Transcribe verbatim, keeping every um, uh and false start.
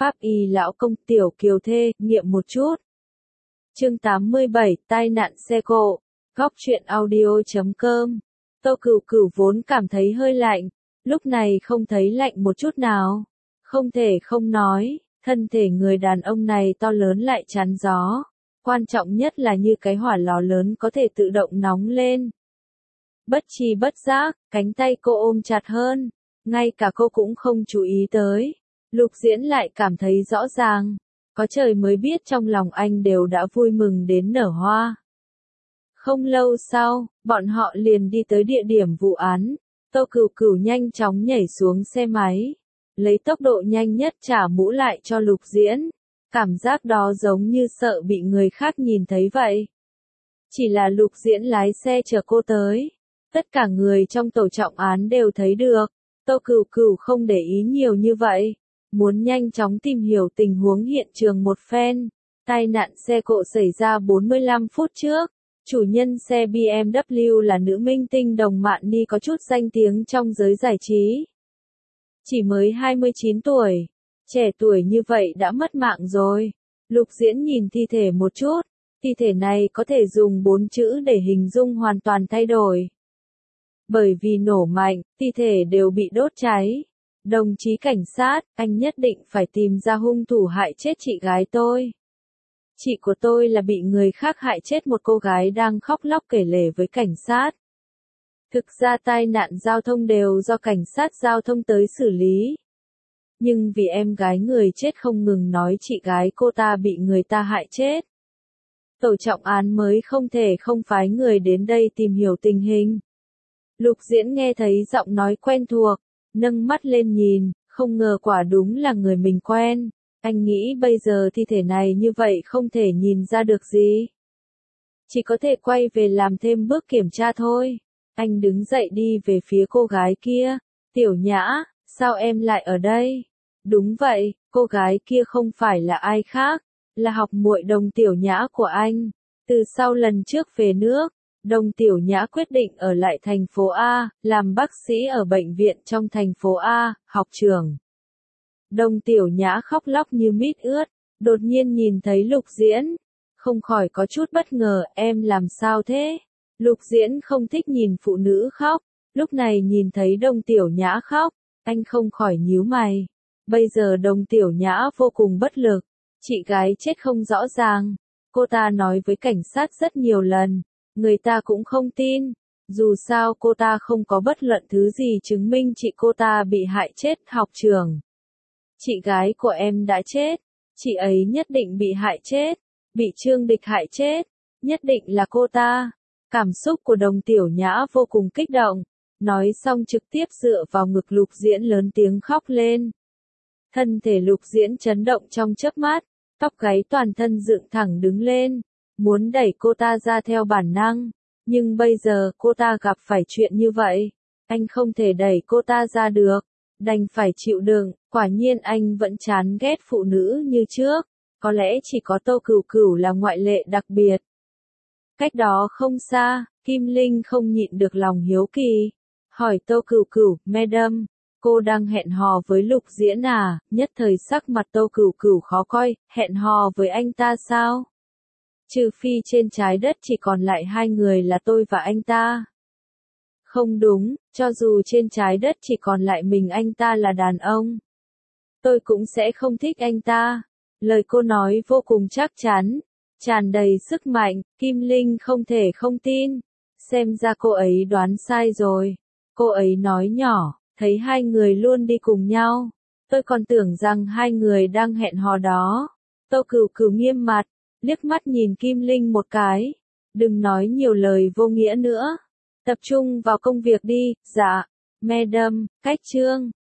Pháp y lão công tiểu kiều thê, nghiệm một chút. Chương tám mươi bảy, tai nạn xe cộ. Góc truyện audio chấm com. Tô Cửu Cửu vốn cảm thấy hơi lạnh, lúc này không thấy lạnh một chút nào. Không thể không nói, thân thể người đàn ông này to lớn lại chắn gió. Quan trọng nhất là như cái hỏa lò lớn có thể tự động nóng lên. Bất tri bất giác, cánh tay cô ôm chặt hơn, ngay cả cô cũng không chú ý tới. Lục Diễn lại cảm thấy rõ ràng, có trời mới biết trong lòng anh đều đã vui mừng đến nở hoa. Không lâu sau, bọn họ liền đi tới địa điểm vụ án. Tô Cửu Cửu nhanh chóng nhảy xuống xe máy, lấy tốc độ nhanh nhất trả mũ lại cho Lục Diễn. Cảm giác đó giống như sợ bị người khác nhìn thấy vậy. Chỉ là Lục Diễn lái xe chở cô tới. Tất cả người trong tổ trọng án đều thấy được. Tô Cửu Cửu không để ý nhiều như vậy. Muốn nhanh chóng tìm hiểu tình huống hiện trường một phen. Tai nạn xe cộ xảy ra bốn mươi lăm phút trước. Chủ nhân xe bê em vê là nữ minh tinh Đồng Mạn Ni có chút danh tiếng trong giới giải trí. Chỉ mới hai mươi chín tuổi. Trẻ tuổi như vậy đã mất mạng rồi. Lục Diễn nhìn thi thể một chút. Thi thể này có thể dùng bốn chữ để hình dung hoàn toàn thay đổi. Bởi vì nổ mạnh, thi thể đều bị đốt cháy. Đồng chí cảnh sát, anh nhất định phải tìm ra hung thủ hại chết chị gái tôi. Chị của tôi là bị người khác hại chết, một cô gái đang khóc lóc kể lể với cảnh sát. Thực ra tai nạn giao thông đều do cảnh sát giao thông tới xử lý. Nhưng vì em gái người chết không ngừng nói chị gái cô ta bị người ta hại chết. Tổ trọng án mới không thể không phái người đến đây tìm hiểu tình hình. Lục Diễn nghe thấy giọng nói quen thuộc, nâng mắt lên nhìn, không ngờ quả đúng là người mình quen. Anh nghĩ bây giờ thi thể này như vậy không thể nhìn ra được gì. Chỉ có thể quay về làm thêm bước kiểm tra thôi. Anh đứng dậy đi về phía cô gái kia. Tiểu Nhã, sao em lại ở đây? Đúng vậy, cô gái kia không phải là ai khác, là học muội Đồng Tiểu Nhã của anh. Từ sau lần trước về nước, Đồng Tiểu Nhã quyết định ở lại thành phố A, làm bác sĩ ở bệnh viện trong thành phố A, học trường. Đồng Tiểu Nhã khóc lóc như mít ướt, đột nhiên nhìn thấy Lục Diễn. Không khỏi có chút bất ngờ, em làm sao thế? Lục Diễn không thích nhìn phụ nữ khóc, lúc này nhìn thấy Đồng Tiểu Nhã khóc, anh không khỏi nhíu mày. Bây giờ Đồng Tiểu Nhã vô cùng bất lực, chị gái chết không rõ ràng. Cô ta nói với cảnh sát rất nhiều lần, người ta cũng không tin. Dù sao cô ta không có bất luận thứ gì chứng minh chị cô ta bị hại chết. Học trường. Chị gái của em đã chết, chị ấy nhất định bị hại chết, bị Trương Địch hại chết, nhất định là cô ta. Cảm xúc của Đồng Tiểu Nhã vô cùng kích động, nói xong trực tiếp dựa vào ngực Lục Diễn lớn tiếng khóc lên. Thân thể Lục Diễn chấn động trong chớp mắt, tóc gáy toàn thân dựng thẳng đứng lên, muốn đẩy cô ta ra theo bản năng, nhưng bây giờ cô ta gặp phải chuyện như vậy, anh không thể đẩy cô ta ra được, đành phải chịu đựng. Quả nhiên anh vẫn chán ghét phụ nữ như trước, có lẽ chỉ có Tô Cửu Cửu là ngoại lệ đặc biệt. Cách đó không xa, Kim Linh không nhịn được lòng hiếu kỳ, hỏi Tô Cửu Cửu, Madam, cô đang hẹn hò với Lục Diễn à? Nhất thời sắc mặt Tô Cửu Cửu khó coi, hẹn hò với anh ta sao? Trừ phi trên trái đất chỉ còn lại hai người là tôi và anh ta. Không đúng, cho dù trên trái đất chỉ còn lại mình anh ta là đàn ông, tôi cũng sẽ không thích anh ta. Lời cô nói vô cùng chắc chắn, tràn đầy sức mạnh, Kim Linh không thể không tin. Xem ra cô ấy đoán sai rồi. Cô ấy nói nhỏ, thấy hai người luôn đi cùng nhau, tôi còn tưởng rằng hai người đang hẹn hò đó. Tô Cửu Cửu nghiêm mặt, liếc mắt nhìn Kim Linh một cái. Đừng nói nhiều lời vô nghĩa nữa. Tập trung vào công việc đi. Dạ, Madam, cách chương.